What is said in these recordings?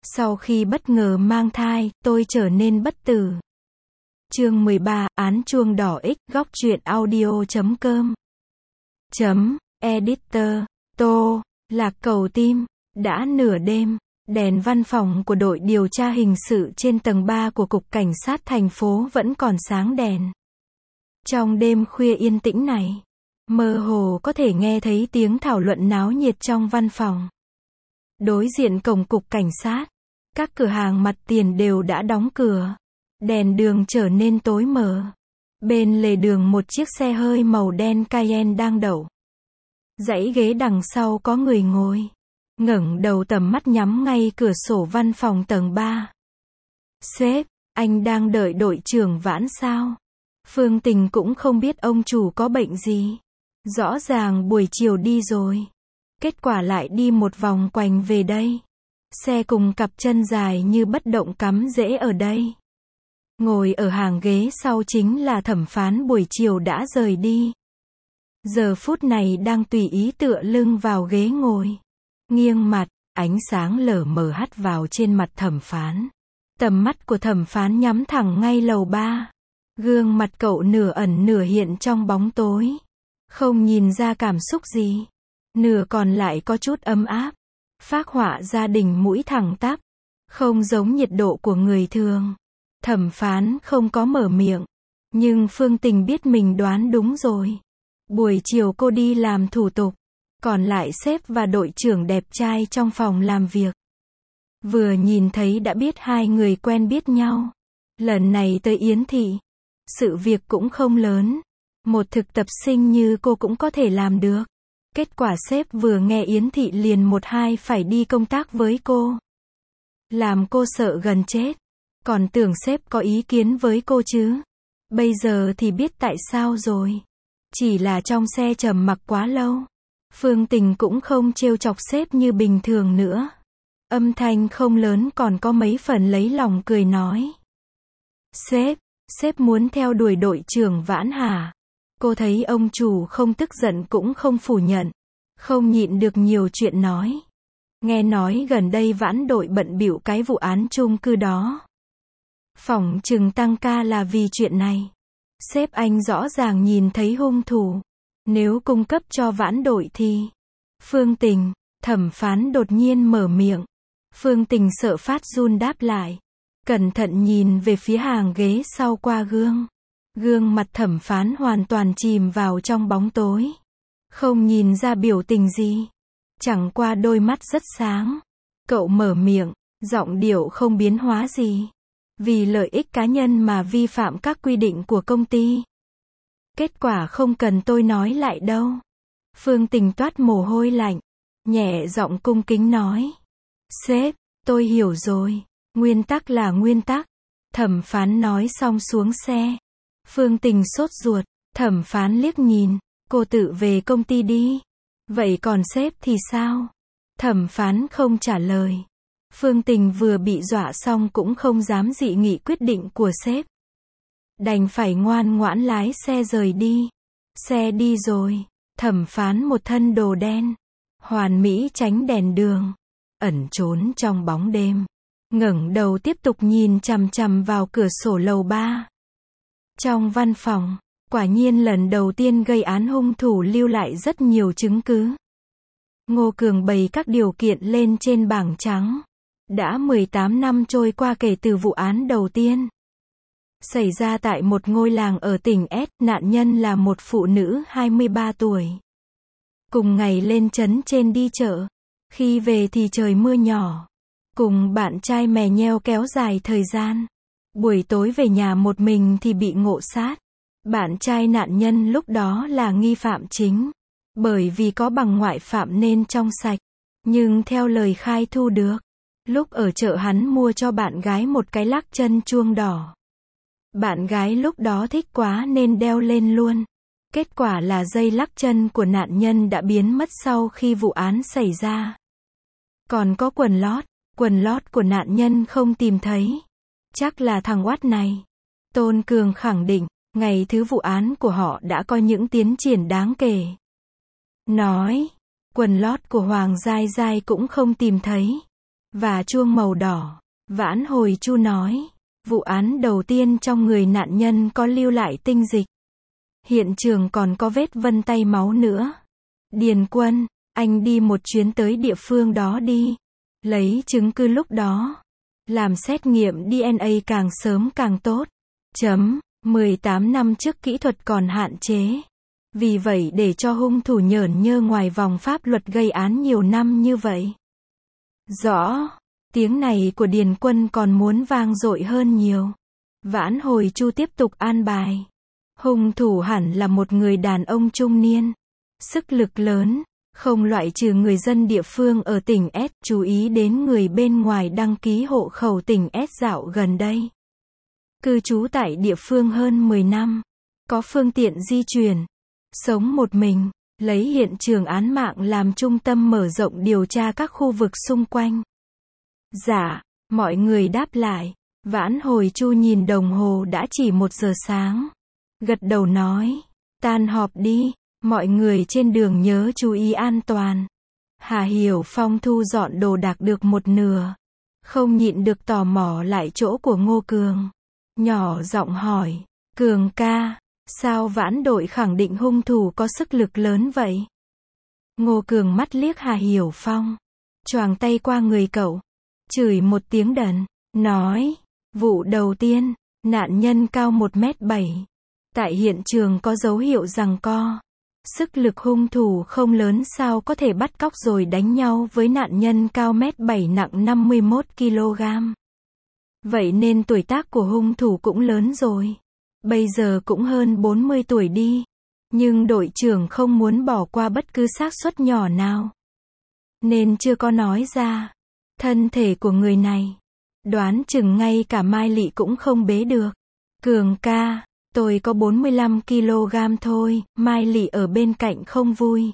Sau khi bất ngờ mang thai, tôi trở nên bất tử. Chương 13, án chuông đỏ X, góc truyện audio.com. Editor, Tô, Lạc Cầu Tim. Đã nửa đêm, đèn văn phòng của đội điều tra hình sự trên tầng 3 của Cục Cảnh sát thành phố vẫn còn sáng đèn. Trong đêm khuya yên tĩnh này, mơ hồ có thể nghe thấy tiếng thảo luận náo nhiệt trong văn phòng. Đối diện cổng Cục Cảnh sát, các cửa hàng mặt tiền đều đã đóng cửa. Đèn đường trở nên tối mờ. Bên lề đường một chiếc xe hơi màu đen Cayenne đang đậu. Dãy ghế đằng sau có người ngồi. Ngẩng đầu tầm mắt nhắm ngay cửa sổ văn phòng tầng 3. Sếp, anh đang đợi đội trưởng Vãn sao? Phương Tình cũng không biết ông chủ có bệnh gì. Rõ ràng buổi chiều đi rồi. Kết quả lại đi một vòng quanh về đây. Xe cùng cặp chân dài như bất động cắm rễ ở đây. Ngồi ở hàng ghế sau chính là thẩm phán buổi chiều đã rời đi. Giờ phút này đang tùy ý tựa lưng vào ghế ngồi. Nghiêng mặt, ánh sáng lờ mờ hắt vào trên mặt thẩm phán. Tầm mắt của thẩm phán nhắm thẳng ngay lầu 3. Gương mặt cậu nửa ẩn nửa hiện trong bóng tối. Không nhìn ra cảm xúc gì. Nửa còn lại có chút ấm áp. Phác họa gia đình mũi thẳng tắp. Không giống nhiệt độ của người thường. Thẩm phán không có mở miệng. Nhưng Phương Tình biết mình đoán đúng rồi. Buổi chiều cô đi làm thủ tục. Còn lại sếp và đội trưởng đẹp trai trong phòng làm việc. Vừa nhìn thấy đã biết hai người quen biết nhau. Lần này tới Yến Thị. Sự việc cũng không lớn. Một thực tập sinh như cô cũng có thể làm được. Kết quả sếp vừa nghe Yến Thị liền một hai phải đi công tác với cô. Làm cô sợ gần chết. Còn tưởng sếp có ý kiến với cô chứ. Bây giờ thì biết tại sao rồi. Chỉ là trong xe trầm mặc quá lâu. Phương Tình cũng không trêu chọc sếp như bình thường nữa. Âm thanh không lớn còn có mấy phần lấy lòng cười nói. Sếp muốn theo đuổi đội trưởng Vãn hả? Cô thấy ông chủ không tức giận cũng không phủ nhận. Không nhịn được nhiều chuyện nói. Nghe nói gần đây Vãn đội bận bịu cái vụ án chung cư đó. Phỏng chừng tăng ca là vì chuyện này. Sếp anh rõ ràng nhìn thấy hung thủ. Nếu cung cấp cho Vãn đội thì... Phương Tình, thẩm phán đột nhiên mở miệng. Phương Tình sợ phát run đáp lại. Cẩn thận nhìn về phía hàng ghế sau qua gương. Gương mặt thẩm phán hoàn toàn chìm vào trong bóng tối. Không nhìn ra biểu tình gì. Chẳng qua đôi mắt rất sáng. Cậu mở miệng, giọng điệu không biến hóa gì. Vì lợi ích cá nhân mà vi phạm các quy định của công ty. Kết quả không cần tôi nói lại đâu. Phương Tình toát mồ hôi lạnh. Nhẹ giọng cung kính nói. Sếp, tôi hiểu rồi. Nguyên tắc là nguyên tắc. Thẩm phán nói xong xuống xe. Phương Tình sốt ruột. Thẩm phán liếc nhìn. Cô tự về công ty đi. Vậy còn sếp thì sao? Thẩm phán không trả lời. Phương Tình vừa bị dọa xong cũng không dám dị nghị quyết định của sếp. Đành phải ngoan ngoãn lái xe rời đi. Xe đi rồi. Thẩm phán một thân đồ đen. Hoàn mỹ tránh đèn đường. Ẩn trốn trong bóng đêm. Ngẩng đầu tiếp tục nhìn chằm chằm vào cửa sổ lầu 3. Trong văn phòng, quả nhiên lần đầu tiên gây án hung thủ lưu lại rất nhiều chứng cứ. Ngô Cường bày các điều kiện lên trên bảng trắng. Đã 18 năm trôi qua kể từ vụ án đầu tiên. Xảy ra tại một ngôi làng ở tỉnh S, nạn nhân là một phụ nữ 23 tuổi. Cùng ngày lên trấn trên đi chợ. Khi về thì trời mưa nhỏ. Cùng bạn trai mè nheo kéo dài thời gian. Buổi tối về nhà một mình thì bị ngộ sát. Bạn trai nạn nhân lúc đó là nghi phạm chính. Bởi vì có bằng ngoại phạm nên trong sạch. Nhưng theo lời khai thu được, lúc ở chợ hắn mua cho bạn gái một cái lắc chân chuông đỏ. Bạn gái lúc đó thích quá nên đeo lên luôn. Kết quả là dây lắc chân của nạn nhân đã biến mất sau khi vụ án xảy ra. Còn có quần lót của nạn nhân không tìm thấy. Chắc là thằng oát này. Tôn Cường khẳng định, ngày thứ vụ án của họ đã có những tiến triển đáng kể. Nói, quần lót của Hoàng Giai Giai cũng không tìm thấy. và chuông màu đỏ. Vãn hồi Chu nói, vụ án đầu tiên trong người nạn nhân có lưu lại tinh dịch. Hiện trường còn có vết vân tay máu nữa. Điền Quân, anh đi một chuyến tới địa phương đó đi. Lấy chứng cứ lúc đó. Làm xét nghiệm DNA càng sớm càng tốt. 18 năm trước kỹ thuật còn hạn chế. Vì vậy để cho hung thủ nhởn nhơ ngoài vòng pháp luật gây án nhiều năm như vậy. Rõ. Tiếng này của Điền Quân còn muốn vang dội hơn nhiều. Vãn hồi Chu tiếp tục an bài. Hung thủ hẳn là một người đàn ông trung niên. Sức lực lớn. Không loại trừ người dân địa phương ở tỉnh S. Chú ý đến người bên ngoài đăng ký hộ khẩu tỉnh S dạo gần đây. Cư trú tại địa phương hơn 10 năm. Có phương tiện di chuyển. Sống một mình. Lấy hiện trường án mạng làm trung tâm mở rộng điều tra các khu vực xung quanh. Dạ, mọi người đáp lại. Vãn hồi Chu nhìn đồng hồ đã chỉ 1 giờ sáng. Gật đầu nói, tan họp đi, mọi người trên đường nhớ chú ý an toàn. Hà Hiểu Phong thu dọn đồ đạc được một nửa. Không nhịn được tò mò lại chỗ của Ngô Cường. Nhỏ giọng hỏi, Cường ca, sao Vãn đội khẳng định hung thủ có sức lực lớn vậy? Ngô Cường mắt liếc Hà Hiểu Phong. Choàng tay qua người cậu. Chửi một tiếng đần. Nói, vụ đầu tiên, nạn nhân cao 1m7. Tại hiện trường có dấu hiệu giằng co. Sức lực hung thủ không lớn sao có thể bắt cóc rồi đánh nhau với nạn nhân cao 1m7 nặng 51kg. Vậy nên tuổi tác của hung thủ cũng lớn rồi. Bây giờ cũng hơn 40 tuổi đi. Nhưng đội trưởng không muốn bỏ qua bất cứ xác suất nhỏ nào. Nên chưa có nói ra. Thân thể của người này. Đoán chừng ngay cả Mai Lị cũng không bế được. Cường ca, tôi có 45kg thôi. Mai Lị ở bên cạnh không vui.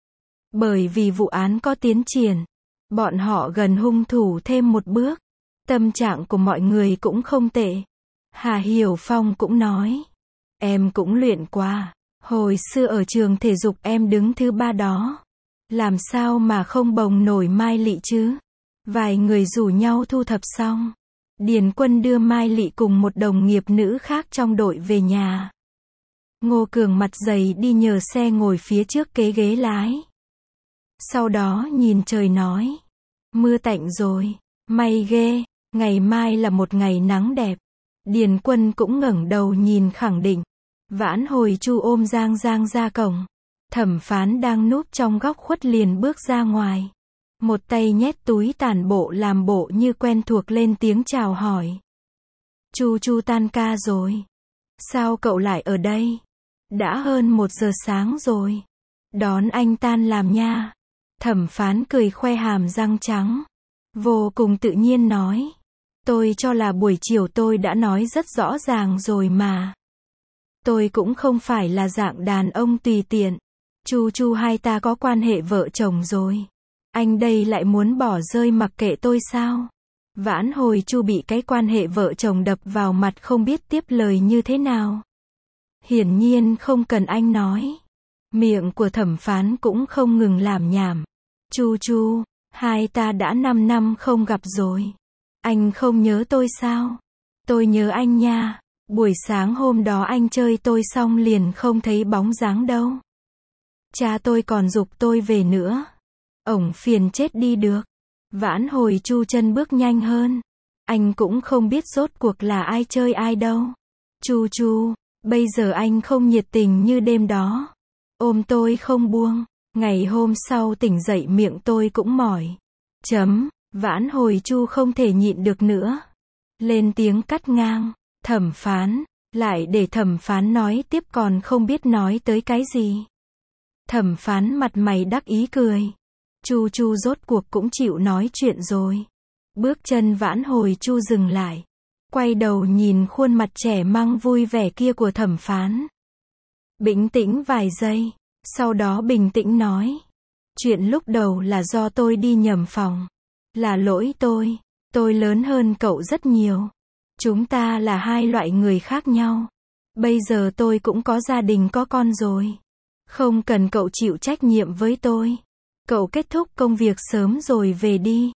Bởi vì vụ án có tiến triển. Bọn họ gần hung thủ thêm một bước. Tâm trạng của mọi người cũng không tệ. Hà Hiểu Phong cũng nói. Em cũng luyện qua. Hồi xưa ở trường thể dục em đứng thứ 3 đó. Làm sao mà không bồng nổi Mai Lị chứ? Vài người rủ nhau thu thập xong. Điền Quân đưa Mai Lị cùng một đồng nghiệp nữ khác trong đội về nhà. Ngô Cường mặt dày đi nhờ xe ngồi phía trước kế ghế lái. Sau đó nhìn trời nói. Mưa tạnh rồi. May ghê. Ngày mai là một ngày nắng đẹp. Điền Quân cũng ngẩng đầu nhìn khẳng định. Vãn hồi Chu ôm Giang Giang ra cổng. Thẩm phán đang núp trong góc khuất liền bước ra ngoài. Một tay nhét túi tản bộ làm bộ như quen thuộc lên tiếng chào hỏi. Chu tan ca rồi. Sao cậu lại ở đây? Đã hơn 1 giờ sáng rồi. Đón anh tan làm nha. Thẩm phán cười khoe hàm răng trắng. Vô cùng tự nhiên nói. Tôi cho là buổi chiều tôi đã nói rất rõ ràng rồi mà. Tôi cũng không phải là dạng đàn ông tùy tiện. Chu hai ta có quan hệ vợ chồng rồi. Anh đây lại muốn bỏ rơi mặc kệ tôi sao? Vãn hồi Chu bị cái quan hệ vợ chồng đập vào mặt không biết tiếp lời như thế nào. Hiển nhiên không cần anh nói. Miệng của thẩm phán cũng không ngừng làm nhảm. Chu, hai ta đã 5 năm không gặp rồi. Anh không nhớ tôi sao? Tôi nhớ anh nha. Buổi sáng hôm đó anh chơi tôi xong liền không thấy bóng dáng đâu. Cha tôi còn giục tôi về nữa. Ổng phiền chết đi được. Vãn hồi Chu chân bước nhanh hơn. Anh cũng không biết rốt cuộc là ai chơi ai đâu. Chu, bây giờ anh không nhiệt tình như đêm đó. Ôm tôi không buông. Ngày hôm sau tỉnh dậy miệng tôi cũng mỏi. Vãn hồi Chu không thể nhịn được nữa. Lên tiếng cắt ngang. Thẩm phán. Lại để thẩm phán nói tiếp còn không biết nói tới cái gì. Thẩm phán mặt mày đắc ý cười. Chu rốt cuộc cũng chịu nói chuyện rồi. Bước chân vãn hồi Chu dừng lại. Quay đầu nhìn khuôn mặt trẻ măng vui vẻ kia của thẩm phán. Bình tĩnh vài giây. Sau đó bình tĩnh nói. Chuyện lúc đầu là do tôi đi nhầm phòng. Là lỗi tôi. Tôi lớn hơn cậu rất nhiều. Chúng ta là hai loại người khác nhau. Bây giờ tôi cũng có gia đình có con rồi. Không cần cậu chịu trách nhiệm với tôi. Cậu kết thúc công việc sớm rồi về đi.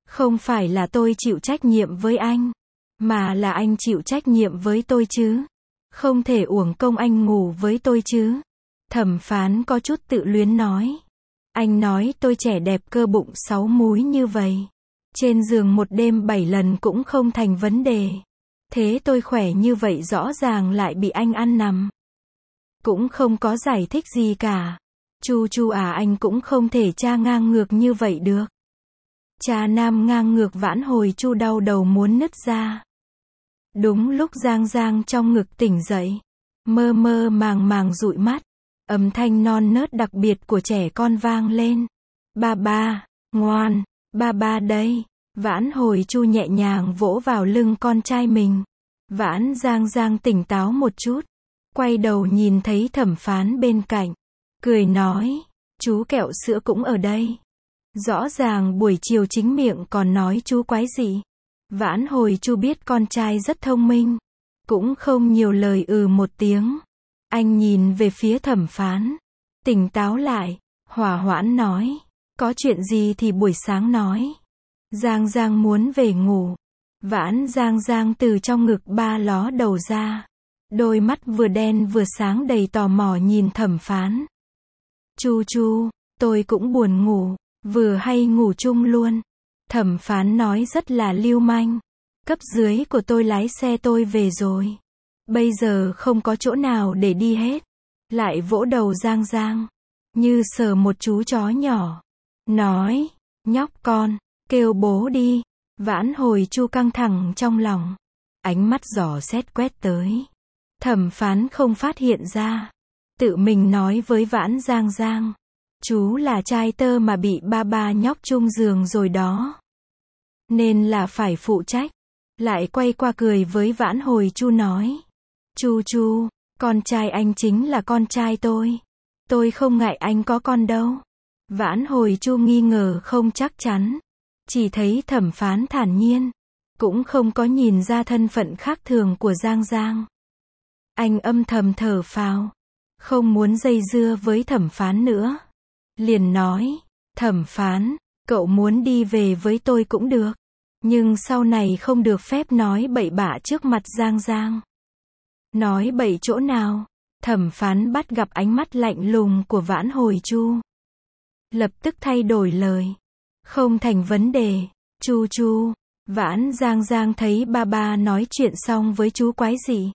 Không phải là tôi chịu trách nhiệm với anh, mà là anh chịu trách nhiệm với tôi chứ. Không thể uổng công anh ngủ với tôi chứ. Thẩm phán có chút tự luyến nói. Anh nói tôi trẻ đẹp cơ bụng 6 múi như vậy. Trên giường một đêm 7 lần cũng không thành vấn đề. Thế tôi khỏe như vậy rõ ràng lại bị anh ăn nằm. Cũng không có giải thích gì cả. Chu à, anh cũng không thể tra ngang ngược như vậy được. Cha nam ngang ngược vãn hồi Chu đau đầu muốn nứt ra. Đúng lúc Giang Giang trong ngực tỉnh dậy, mơ mơ màng màng dụi mắt, âm thanh non nớt đặc biệt của trẻ con vang lên. Ba ba, ngoan, ba ba đây. Vãn hồi Chu nhẹ nhàng vỗ vào lưng con trai mình. Vãn Giang Giang tỉnh táo một chút, quay đầu nhìn thấy thẩm phán bên cạnh, cười nói, chú kẹo sữa cũng ở đây. Rõ ràng buổi chiều chính miệng còn nói chú quái gì. Vãn hồi Chu biết con trai rất thông minh, cũng không nhiều lời một tiếng. Anh nhìn về phía thẩm phán, tỉnh táo lại, hòa hoãn nói, có chuyện gì thì buổi sáng nói. Giang Giang muốn về ngủ. Vãn Giang Giang từ trong ngực ba ló đầu ra, đôi mắt vừa đen vừa sáng đầy tò mò nhìn thẩm phán. Chu, tôi cũng buồn ngủ, vừa hay ngủ chung luôn. Thẩm phán nói rất là lưu manh. Cấp dưới của tôi lái xe tôi về rồi. Bây giờ không có chỗ nào để đi hết. Lại vỗ đầu Giang Giang, như sờ một chú chó nhỏ. Nói, nhóc con, kêu bố đi. Vãn hồi Chu căng thẳng trong lòng. Ánh mắt dò xét quét tới. Thẩm phán không phát hiện ra. Tự mình nói với Vãn Giang Giang. Chú là trai tơ mà bị ba nhóc chung giường rồi đó. Nên là phải phụ trách. Lại quay qua cười với Vãn hồi Chu nói. Chu, con trai anh chính là con trai tôi. Tôi không ngại anh có con đâu. Vãn hồi Chu nghi ngờ không chắc chắn. Chỉ thấy thẩm phán thản nhiên. Cũng không có nhìn ra thân phận khác thường của Giang Giang. Anh âm thầm thở phào. Không muốn dây dưa với thẩm phán nữa. Liền nói, thẩm phán, cậu muốn đi về với tôi cũng được. Nhưng sau này không được phép nói bậy bạ trước mặt Giang Giang. Nói bậy chỗ nào? Thẩm phán bắt gặp ánh mắt lạnh lùng của Vãn hồi Chu. Lập tức thay đổi lời. Không thành vấn đề. Chu. Vãn Giang Giang thấy ba nói chuyện xong với chú quái gì.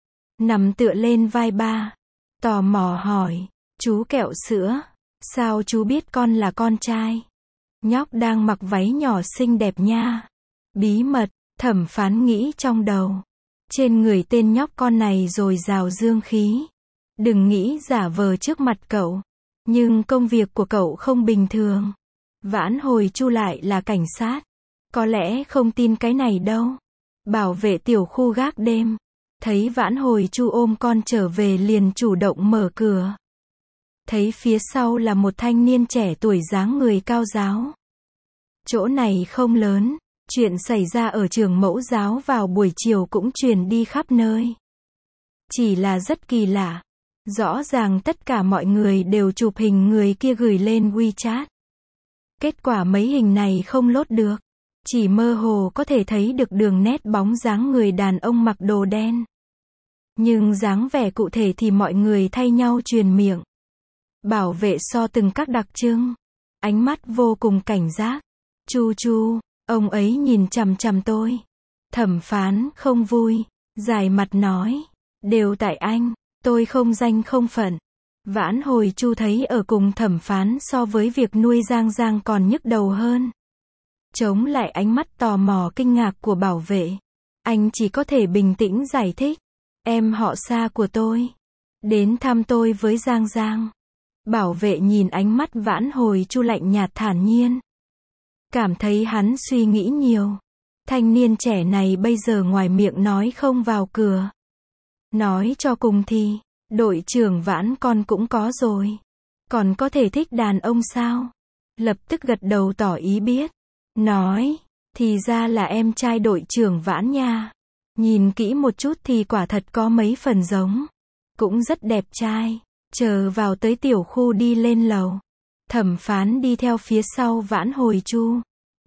Nằm tựa lên vai ba. Tò mò hỏi. Chú kẹo sữa. Sao chú biết con là con trai? Nhóc đang mặc váy nhỏ xinh đẹp nha. Bí mật, thẩm phán nghĩ trong đầu. Trên người tên nhóc con này dồi dào dương khí. Đừng nghĩ giả vờ trước mặt cậu. Nhưng công việc của cậu không bình thường. Vãn hồi Chu lại là cảnh sát. Có lẽ không tin cái này đâu. Bảo vệ tiểu khu gác đêm. Thấy Vãn hồi Chu ôm con trở về liền chủ động mở cửa. Thấy phía sau là một thanh niên trẻ tuổi dáng người cao giáo. Chỗ này không lớn. Chuyện xảy ra ở trường mẫu giáo vào buổi chiều cũng truyền đi khắp nơi. Chỉ là rất kỳ lạ. Rõ ràng tất cả mọi người đều chụp hình người kia gửi lên WeChat. Kết quả mấy hình này không lốt được. Chỉ mơ hồ có thể thấy được đường nét bóng dáng người đàn ông mặc đồ đen. Nhưng dáng vẻ cụ thể thì mọi người thay nhau truyền miệng. Bảo vệ so từng các đặc trưng. Ánh mắt vô cùng cảnh giác. Chu, ông ấy nhìn chằm chằm tôi. Thẩm phán không vui. Dài mặt nói. Đều tại anh. Tôi không danh không phận. Vãn hồi Chu thấy ở cùng thẩm phán so với việc nuôi Giang Giang còn nhức đầu hơn. Chống lại ánh mắt tò mò kinh ngạc của bảo vệ. Anh chỉ có thể bình tĩnh giải thích. Em họ xa của tôi. Đến thăm tôi với Giang Giang. Bảo vệ nhìn ánh mắt Vãn hồi Chu lạnh nhạt thản nhiên. Cảm thấy hắn suy nghĩ nhiều. Thanh niên trẻ này bây giờ ngoài miệng nói không vào cửa. Nói cho cùng thì, đội trưởng Vãn con cũng có rồi. Còn có thể thích đàn ông sao? Lập tức gật đầu tỏ ý biết. Nói, thì ra là em trai đội trưởng Vãn nha. Nhìn kỹ một chút thì quả thật có mấy phần giống. Cũng rất đẹp trai. Chờ vào tới tiểu khu đi lên lầu. Thẩm phán đi theo phía sau Vãn hồi Chu.